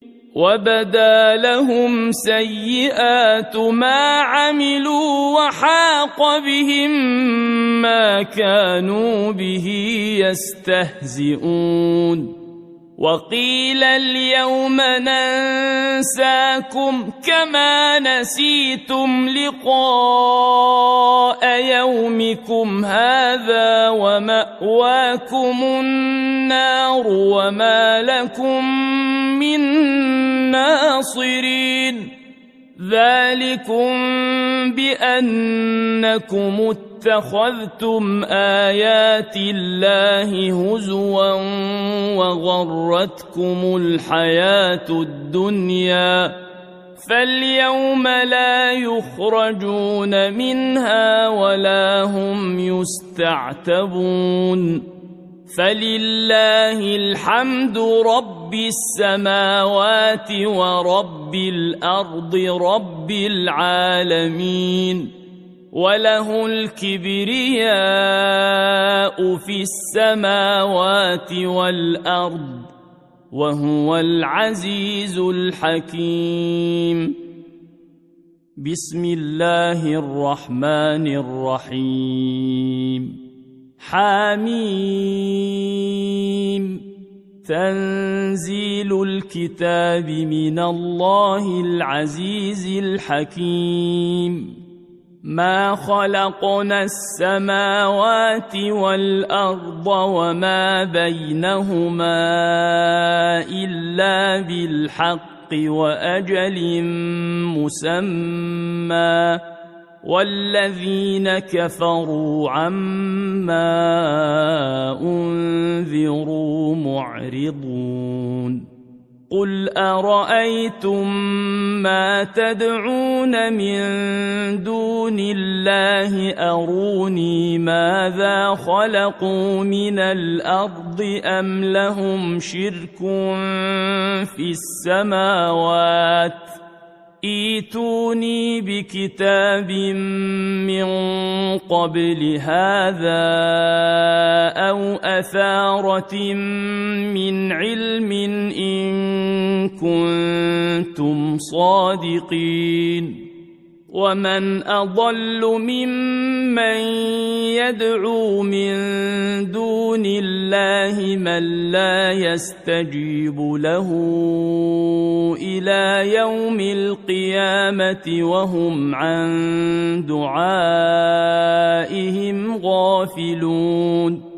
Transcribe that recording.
وبدا لهم سيئات ما عملوا وحاق بهم ما كانوا به يستهزئون وقيل اليوم ننساكم كما نسيتم لقاء يومكم هذا ومأواكم النار وما لكم من ناصرين ذلكم بأنكم اتخذتم آيات الله هزوا وغرتكم الحياة الدنيا فاليوم لا يخرجون منها ولا هم يستعتبون فلله الحمد رب السماوات ورب الأرض رب العالمين وله الكبرياء في السماوات والأرض وهو العزيز الحكيم بسم الله الرحمن الرحيم حميم تنزيل الكتاب من الله العزيز الحكيم ما خلقنا السماوات والأرض وما بينهما إلا بالحق وأجل مسمى والذين كفروا عما أنذروا معرضون قل أرأيتم ما تدعون من دون الله أروني ماذا خلقوا من الأرض أم لهم شرك في السماوات ائتوني بكتاب من قبل هذا أو أثارة من علم إن كنتم صادقين ومن أضل ممن يدعو من دون الله من لا يستجيب له إلى يوم القيامة وهم عن دعائهم غافلون